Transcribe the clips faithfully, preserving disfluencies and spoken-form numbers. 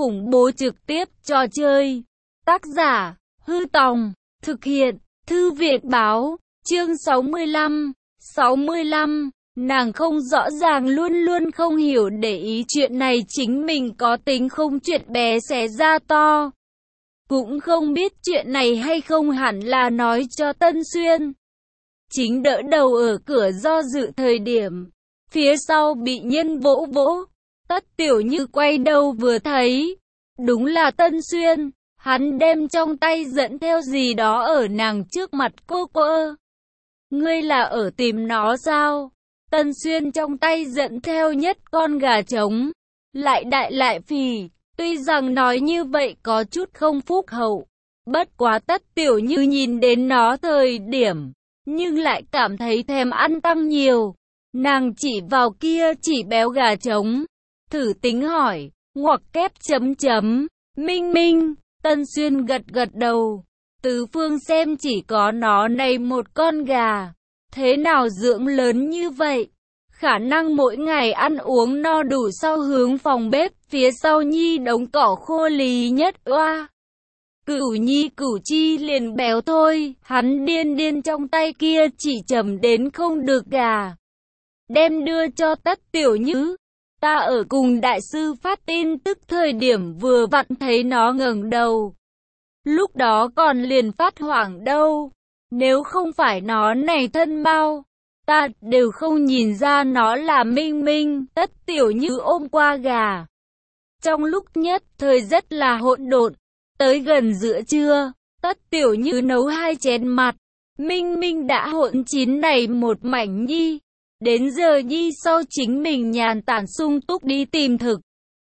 khủng bố trực tiếp trò chơi. Tác giả, Hư Tòng, thực hiện, Thư viện báo, chương sáu mươi lăm, sáu mươi lăm, nàng không rõ ràng luôn luôn không hiểu để ý chuyện này chính mình có tính không chuyện bé xé ra to. Cũng không biết chuyện này hay không hẳn là nói cho Tân Xuyên. Chính đỡ đầu ở cửa do dự thời điểm, phía sau bị nhân vỗ vỗ, Tất Tiểu Như quay đầu vừa thấy, đúng là Tân Xuyên, hắn đem trong tay dẫn theo gì đó ở nàng trước mặt cô cô. Ngươi là ở tìm nó sao? Tân Xuyên trong tay dẫn theo nhất con gà trống, lại đại lại phì, tuy rằng nói như vậy có chút không phúc hậu, bất quá Tất Tiểu Như nhìn đến nó thời điểm, nhưng lại cảm thấy thèm ăn tăng nhiều. Nàng chỉ vào kia chỉ béo gà trống, thử tính hỏi, ngoặc kép chấm chấm, Minh Minh. Tân Xuyên gật gật đầu, tứ phương xem chỉ có nó này một con gà, thế nào dưỡng lớn như vậy? Khả năng mỗi ngày ăn uống no đủ sau hướng phòng bếp, phía sau nhi đống cỏ khô lý nhất oa. Cửu nhi cửu chi liền béo thôi, hắn điên điên trong tay kia chỉ chầm đến không được gà. Đem đưa cho Tất Tiểu Như. Ta ở cùng đại sư phát tin tức thời điểm vừa vặn thấy nó ngẩng đầu. Lúc đó còn liền phát hoảng đâu. Nếu không phải nó này thân bao, ta đều không nhìn ra nó là Minh Minh. Tất Tiểu Như ôm qua gà. Trong lúc nhất thời rất là hỗn độn. Tới gần giữa trưa, Tất Tiểu Như nấu hai chén mặt. Minh Minh đã hỗn chín này một mảnh nhi. Đến giờ nhi sau chính mình nhàn tản sung túc đi tìm thực.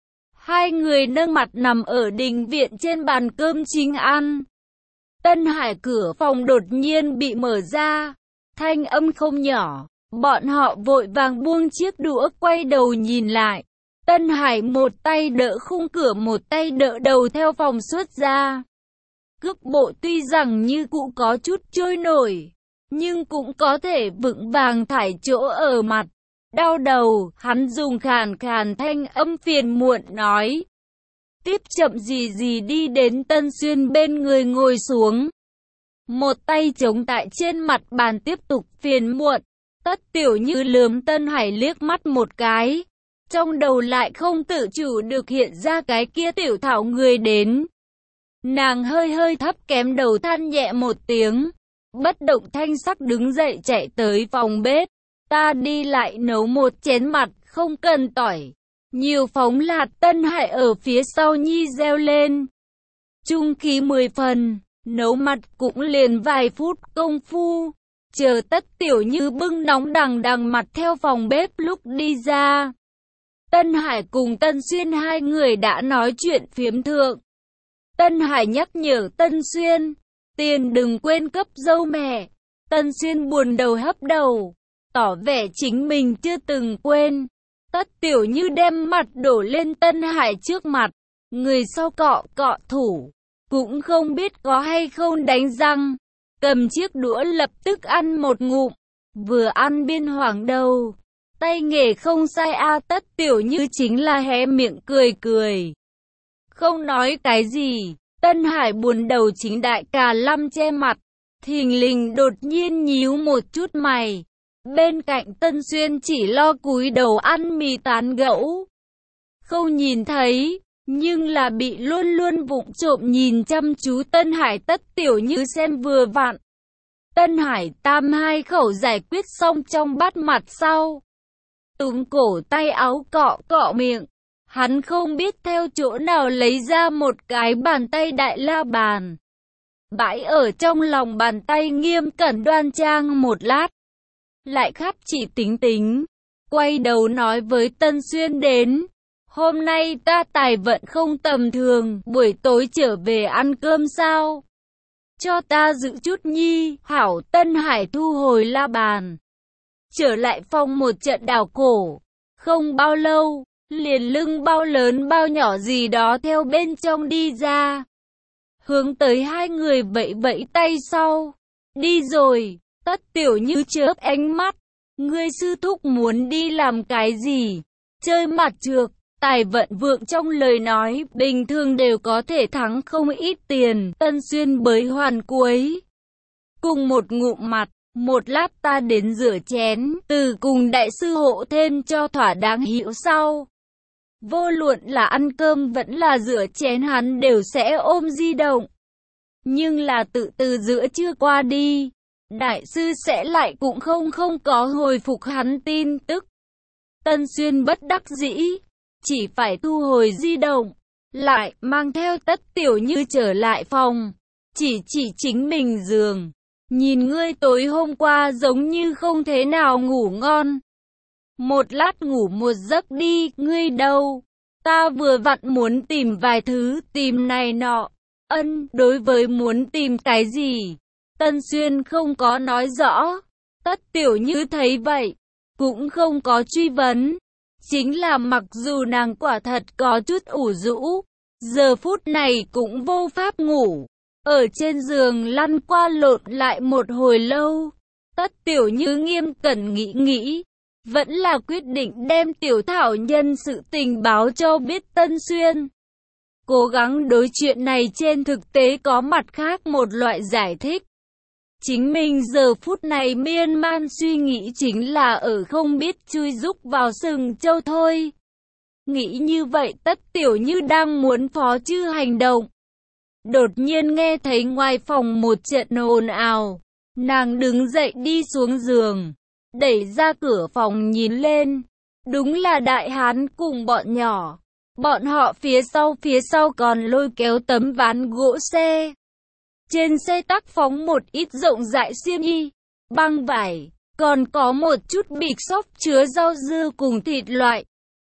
Hai người nâng mặt nằm ở đình viện trên bàn cơm chính ăn. Tân Hải cửa phòng đột nhiên bị mở ra. Thanh âm không nhỏ. Bọn họ vội vàng buông chiếc đũa quay đầu nhìn lại. Tân Hải một tay đỡ khung cửa một tay đỡ đầu theo phòng xuất ra. Cước bộ tuy rằng như cũ có chút trôi nổi, nhưng cũng có thể vững vàng thải chỗ ở mặt. Đau đầu, hắn dùng khàn khàn thanh âm phiền muộn nói. Tiếp chậm gì gì đi đến Tân Xuyên bên người ngồi xuống. Một tay chống tại trên mặt bàn tiếp tục phiền muộn. Tất Tiểu Như lườm Tân Hải liếc mắt một cái. Trong đầu lại không tự chủ được hiện ra cái kia tiểu thảo người đến. Nàng hơi hơi thấp kém đầu than nhẹ một tiếng. Bất động thanh sắc đứng dậy chạy tới phòng bếp. Ta đi lại nấu một chén mặt, không cần tỏi. Nhiều phóng lạt. Tân Hải ở phía sau nhi reo lên. Trung khí mười phần, nấu mặt cũng liền vài phút công phu. Chờ Tất Tiểu Như bưng nóng đằng đằng mặt theo phòng bếp lúc đi ra. Tân Hải cùng Tân Xuyên hai người đã nói chuyện phiếm thượng. Tân Hải nhắc nhở Tân Xuyên. Tiền đừng quên cấp dâu mẹ. Tân Xuyên buồn đầu hấp đầu, tỏ vẻ chính mình chưa từng quên. Tất Tiểu Như đem mặt đổ lên Tân Hải trước mặt. Người sau cọ cọ thủ, cũng không biết có hay không đánh răng. Cầm chiếc đũa lập tức ăn một ngụm. Vừa ăn biên hoảng đầu. Tay nghề không sai a à, Tất Tiểu Như chính là hé miệng cười cười. Không nói cái gì. Tân Hải buồn đầu chính đại cà lăm che mặt. Thình lình đột nhiên nhíu một chút mày. Bên cạnh Tân Xuyên chỉ lo cúi đầu ăn mì tán gẫu. Không nhìn thấy, nhưng là bị luôn luôn vụng trộm nhìn chăm chú Tân Hải. Tất Tiểu Như xem vừa vặn. Tân Hải tam hai khẩu giải quyết xong trong bát mặt sau. Túm cổ tay áo cọ cọ miệng. Hắn không biết theo chỗ nào lấy ra một cái bàn tay đại la bàn. Bãi ở trong lòng bàn tay nghiêm cẩn đoan trang một lát. Lại khắp chỉ tính tính. Quay đầu nói với Tân Xuyên đến. Hôm nay ta tài vận không tầm thường. Buổi tối trở về ăn cơm sao? Cho ta giữ chút nhi. Hảo. Tân Hải thu hồi la bàn. Trở lại phòng một trận đảo cổ. Không bao lâu. Liền lưng bao lớn bao nhỏ gì đó theo bên trong đi ra. Hướng tới hai người vẫy vẫy tay sau. Đi rồi. Tất Tiểu Như chớp ánh mắt. Ngươi sư thúc muốn đi làm cái gì? Chơi mặt trược. Tài vận vượng trong lời nói, bình thường đều có thể thắng không ít tiền. Tân Xuyên bới hoàn cuối. Cùng một ngụm mặt, một lát ta đến rửa chén, từ cùng đại sư hộ thêm cho thỏa đáng hiểu sau. Vô luận là ăn cơm vẫn là rửa chén hắn đều sẽ ôm di động. Nhưng là tự từ giữa trưa qua đi, đại sư sẽ lại cũng không không có hồi phục hắn tin tức. Tân Xuyên bất đắc dĩ, chỉ phải thu hồi di động, lại mang theo Tất Tiểu Như trở lại phòng, chỉ chỉ chính mình giường. Nhìn ngươi tối hôm qua giống như không thế nào ngủ ngon. Một lát ngủ một giấc đi, ngươi đâu? Ta vừa vặn muốn tìm vài thứ, tìm này nọ. Ân, đối với muốn tìm cái gì? Tân Xuyên không có nói rõ. Tất Tiểu Như thấy vậy, cũng không có truy vấn. Chính là mặc dù nàng quả thật có chút ủ rũ, giờ phút này cũng vô pháp ngủ. Ở trên giường lăn qua lộn lại một hồi lâu, Tất Tiểu Như nghiêm cẩn nghĩ nghĩ, vẫn là quyết định đem Tiểu Thảo nhân sự tình báo cho biết Tân Xuyên. Cố gắng đối chuyện này trên thực tế có mặt khác một loại giải thích. Chính mình giờ phút này miên man suy nghĩ chính là ở không biết chui rúc vào sừng châu thôi. Nghĩ như vậy Tất Tiểu Như đang muốn phó chư hành động. Đột nhiên nghe thấy ngoài phòng một trận ồn ào. Nàng đứng dậy đi xuống giường, đẩy ra cửa phòng nhìn lên. Đúng là đại hán cùng bọn nhỏ. Bọn họ phía sau phía sau còn lôi kéo tấm ván gỗ xe. Trên xe tác phóng một ít rộng rãi xiêm y, băng vải, còn có một chút bịch xốp chứa rau dưa cùng thịt loại.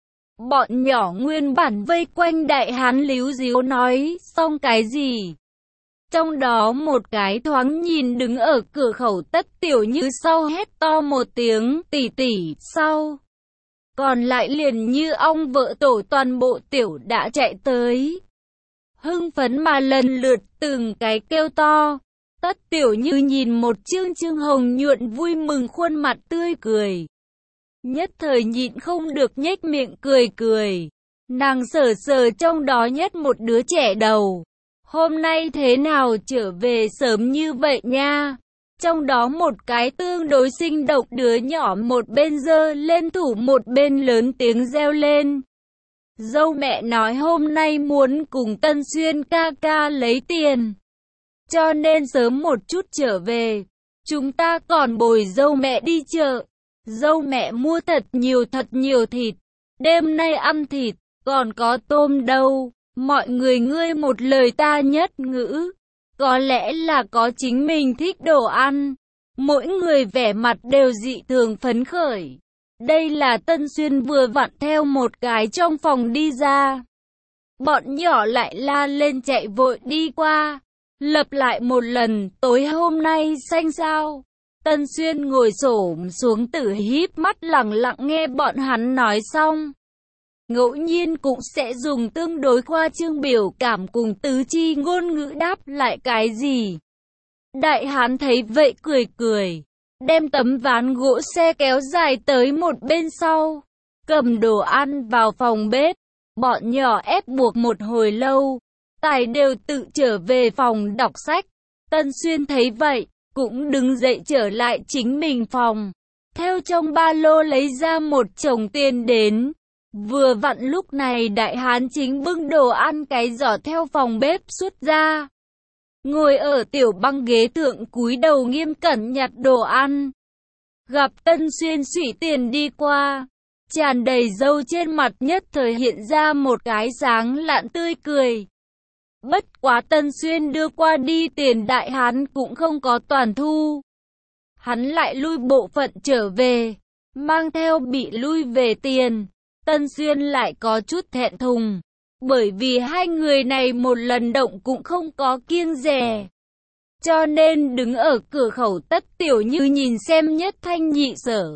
Bọn nhỏ nguyên bản vây quanh đại hán líu díu nói xong cái gì. Trong đó một cái thoáng nhìn đứng ở cửa khẩu Tất Tiểu Như sau hét to một tiếng tỷ tỷ sau. Còn lại liền như ong vỡ tổ toàn bộ tiểu đã chạy tới. Hưng phấn mà lần lượt từng cái kêu to. Tất Tiểu Như nhìn một trương trương hồng nhuận vui mừng khuôn mặt tươi cười. Nhất thời nhịn không được nhếch miệng cười cười. Nàng sờ sờ trong đó nhất một đứa trẻ đầu. Hôm nay thế nào trở về sớm như vậy nha? Trong đó một cái tương đối sinh động đứa nhỏ một bên giơ lên thủ một bên lớn tiếng reo lên. Dâu mẹ nói hôm nay muốn cùng Tân Xuyên ca ca lấy tiền. Cho nên sớm một chút trở về. Chúng ta còn bồi dâu mẹ đi chợ. Dâu mẹ mua thật nhiều thật nhiều thịt. Đêm nay ăn thịt, còn có tôm đâu. Mọi người ngươi một lời ta nhất ngữ. Có lẽ là có chính mình thích đồ ăn. Mỗi người vẻ mặt đều dị thường phấn khởi. Đây là Tân Xuyên vừa vặn theo một cái trong phòng đi ra. Bọn nhỏ lại la lên chạy vội đi qua. Lặp lại một lần, tối hôm nay xanh sao? Tân Xuyên ngồi xổm xuống tử híp mắt lặng lặng nghe bọn hắn nói xong. Ngẫu nhiên cũng sẽ dùng tương đối khoa trương biểu cảm cùng tứ chi ngôn ngữ đáp lại cái gì. Đại hán thấy vậy cười cười, đem tấm ván gỗ xe kéo dài tới một bên sau, cầm đồ ăn vào phòng bếp. Bọn nhỏ ép buộc một hồi lâu, Tài đều tự trở về phòng đọc sách. Tân Xuyên thấy vậy, cũng đứng dậy trở lại chính mình phòng, theo trong ba lô lấy ra một chồng tiền đến. Vừa vặn lúc này đại hán chính bưng đồ ăn cái giỏ theo phòng bếp xuất ra. Ngồi ở tiểu băng ghế thượng cúi đầu nghiêm cẩn nhặt đồ ăn. Gặp Tân Xuyên xủy tiền đi qua, tràn đầy râu trên mặt nhất thời hiện ra một cái sáng lạn tươi cười. Bất quá Tân Xuyên đưa qua đi tiền đại hán cũng không có toàn thu. Hắn lại lui bộ phận trở về, mang theo bị lui về tiền. Tân Xuyên lại có chút thẹn thùng, bởi vì hai người này một lần động cũng không có kiêng dè. Cho nên đứng ở cửa khẩu Tất Tiểu Như nhìn xem Nhất Thanh Nhị Sở.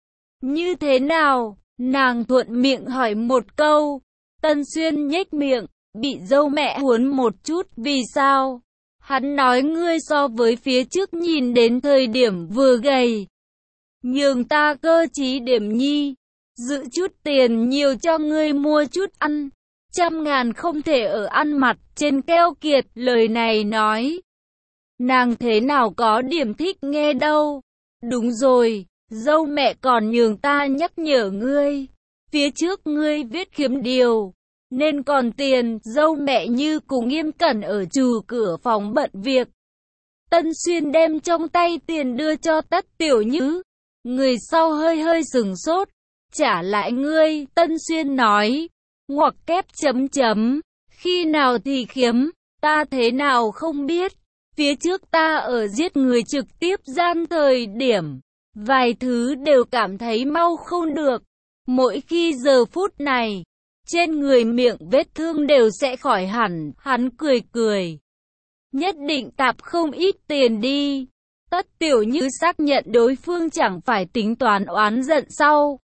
Như thế nào? Nàng thuận miệng hỏi một câu. Tân Xuyên nhếch miệng, bị dâu mẹ huấn một chút vì sao? Hắn nói ngươi so với phía trước nhìn đến thời điểm vừa gầy. Nhường ta cơ trí điểm nhi. giữ chút tiền nhiều cho ngươi mua chút ăn. Trăm ngàn không thể ở ăn mặt trên keo kiệt. Lời này nói, nàng thế nào có điểm thích nghe đâu. Đúng rồi, dâu mẹ còn nhường ta nhắc nhở ngươi. Phía trước ngươi viết khiếm điều, nên còn tiền. Dâu mẹ như cùng nghiêm cẩn ở trù cửa phòng bận việc. Tân Xuyên đem trong tay tiền đưa cho Tất Tiểu Như. Người sau hơi hơi sừng sốt. Trả lại ngươi, Tân Xuyên nói. Ngoặc kép chấm chấm. Khi nào thì khiếm, ta thế nào không biết. Phía trước ta ở giết người trực tiếp gian thời điểm. Vài thứ đều cảm thấy mau không được. Mỗi khi giờ phút này, trên người miệng vết thương đều sẽ khỏi hẳn. Hắn cười cười. Nhất định tạp không ít tiền đi. Tất Tiểu Như xác nhận đối phương chẳng phải tính toán oán giận sau.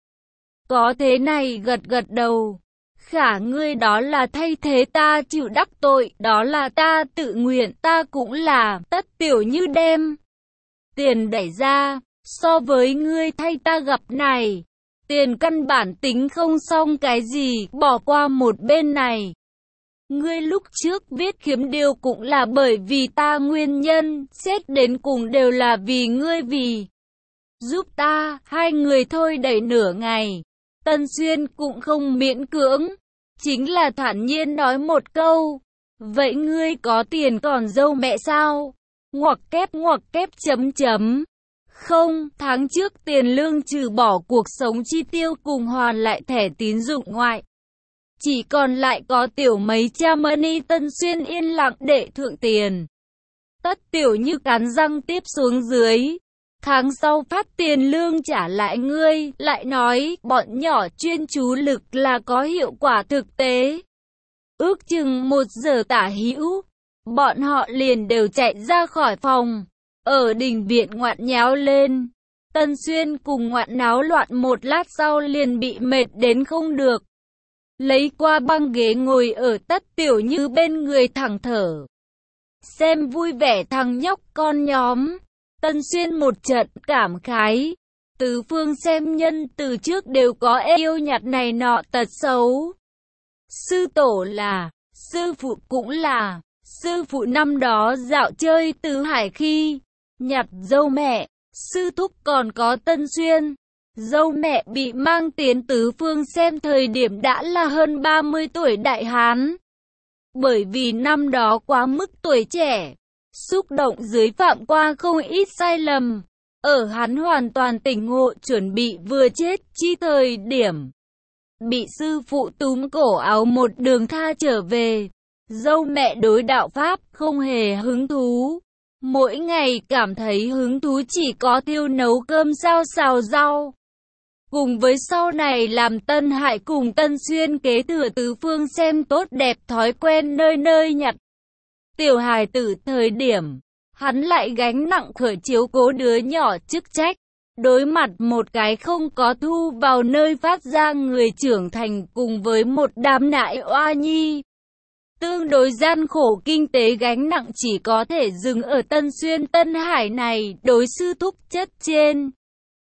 Có thế này gật gật đầu. Khả ngươi đó là thay thế ta chịu đắc tội, đó là ta tự nguyện, ta cũng là. Tất Tiểu Như đem tiền đẩy ra. So với ngươi thay ta gặp này, tiền căn bản tính không xong cái gì, bỏ qua một bên này. Ngươi lúc trước viết khiếm điều cũng là bởi vì ta nguyên nhân, xét đến cùng đều là vì ngươi vì giúp ta. Hai người thôi đẩy nửa ngày. Tân Xuyên cũng không miễn cưỡng, chính là thản nhiên nói một câu. Vậy ngươi có tiền còn dâu mẹ sao? Ngoặc kép ngoặc kép chấm chấm. Không, tháng trước tiền lương trừ bỏ cuộc sống chi tiêu cùng hoàn lại thẻ tín dụng ngoại, chỉ còn lại có tiểu mấy trăm money. Tân Xuyên yên lặng để thượng tiền. Tất Tiểu Như cắn răng tiếp xuống dưới. Tháng sau phát tiền lương trả lại ngươi, lại nói, bọn nhỏ chuyên chú lực là có hiệu quả thực tế. Ước chừng một giờ tả hữu, bọn họ liền đều chạy ra khỏi phòng, ở đình viện ngoạn nháo lên. Tân Xuyên cùng ngoạn náo loạn một lát sau liền bị mệt đến không được. Lấy qua băng ghế ngồi ở Tất Tiểu Như bên người thẳng thở. Xem vui vẻ thằng nhóc con nhóm. Tân Xuyên một trận cảm khái. Tứ phương xem nhân từ trước đều có yêu nhặt này nọ tật xấu. Sư tổ là, sư phụ cũng là. Sư phụ năm đó dạo chơi tứ hải khi nhặt dâu mẹ, sư thúc còn có Tân Xuyên. Dâu mẹ bị mang tiến tứ phương xem thời điểm đã là hơn ba mươi tuổi đại hán. Bởi vì năm đó quá mức tuổi trẻ, xúc động dưới phạm qua không ít sai lầm. Ở hắn hoàn toàn tỉnh ngộ chuẩn bị vừa chết chi thời điểm, bị sư phụ túm cổ áo một đường tha trở về. Dâu mẹ đối đạo Pháp không hề hứng thú. Mỗi ngày cảm thấy hứng thú chỉ có thiêu nấu cơm sao xào rau. Cùng với sau này làm Tân Hải cùng Tân Xuyên kế thừa tứ phương xem tốt đẹp thói quen nơi nơi nhặt tiểu hài tử thời điểm, hắn lại gánh nặng khởi chiếu cố đứa nhỏ chức trách. Đối mặt một cái không có thu vào nơi phát ra người trưởng thành cùng với một đám nại oa nhi, tương đối gian khổ kinh tế gánh nặng chỉ có thể dừng ở Tân Xuyên Tân Hải này, đối sư thúc chất trên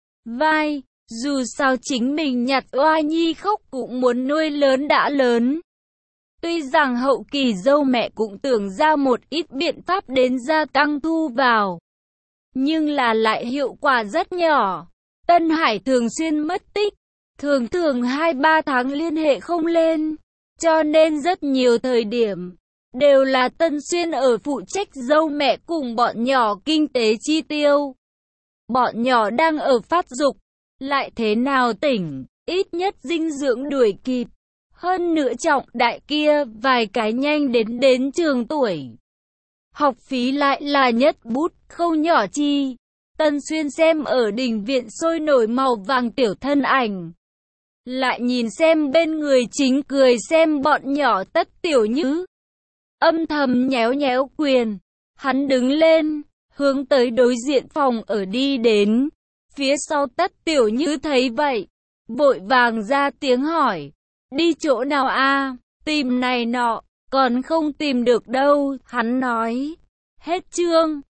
vai. Dù sao chính mình nhặt oa nhi khóc cũng muốn nuôi lớn đã lớn. Tuy rằng hậu kỳ dâu mẹ cũng tưởng ra một ít biện pháp đến gia tăng thu vào, nhưng là lại hiệu quả rất nhỏ. Tân Hải thường xuyên mất tích, thường thường hai ba tháng liên hệ không lên, cho nên rất nhiều thời điểm đều là Tân Xuyên ở phụ trách dâu mẹ cùng bọn nhỏ kinh tế chi tiêu. Bọn nhỏ đang ở phát dục, lại thế nào tỉnh, ít nhất dinh dưỡng đuổi kịp. Hơn nữa trọng đại kia vài cái nhanh đến đến trường tuổi. Học phí lại là nhất bút không nhỏ chi. Tân Xuyên xem ở đình viện sôi nổi màu vàng tiểu thân ảnh, lại nhìn xem bên người chính cười xem bọn nhỏ Tất Tiểu Như, âm thầm nhéo nhéo quyền. Hắn đứng lên, hướng tới đối diện phòng ở đi đến. Phía sau Tất Tiểu Như thấy vậy, vội vàng ra tiếng hỏi. Đi chỗ nào a? Tìm này nọ, còn không tìm được đâu. Hắn nói. Hết chương.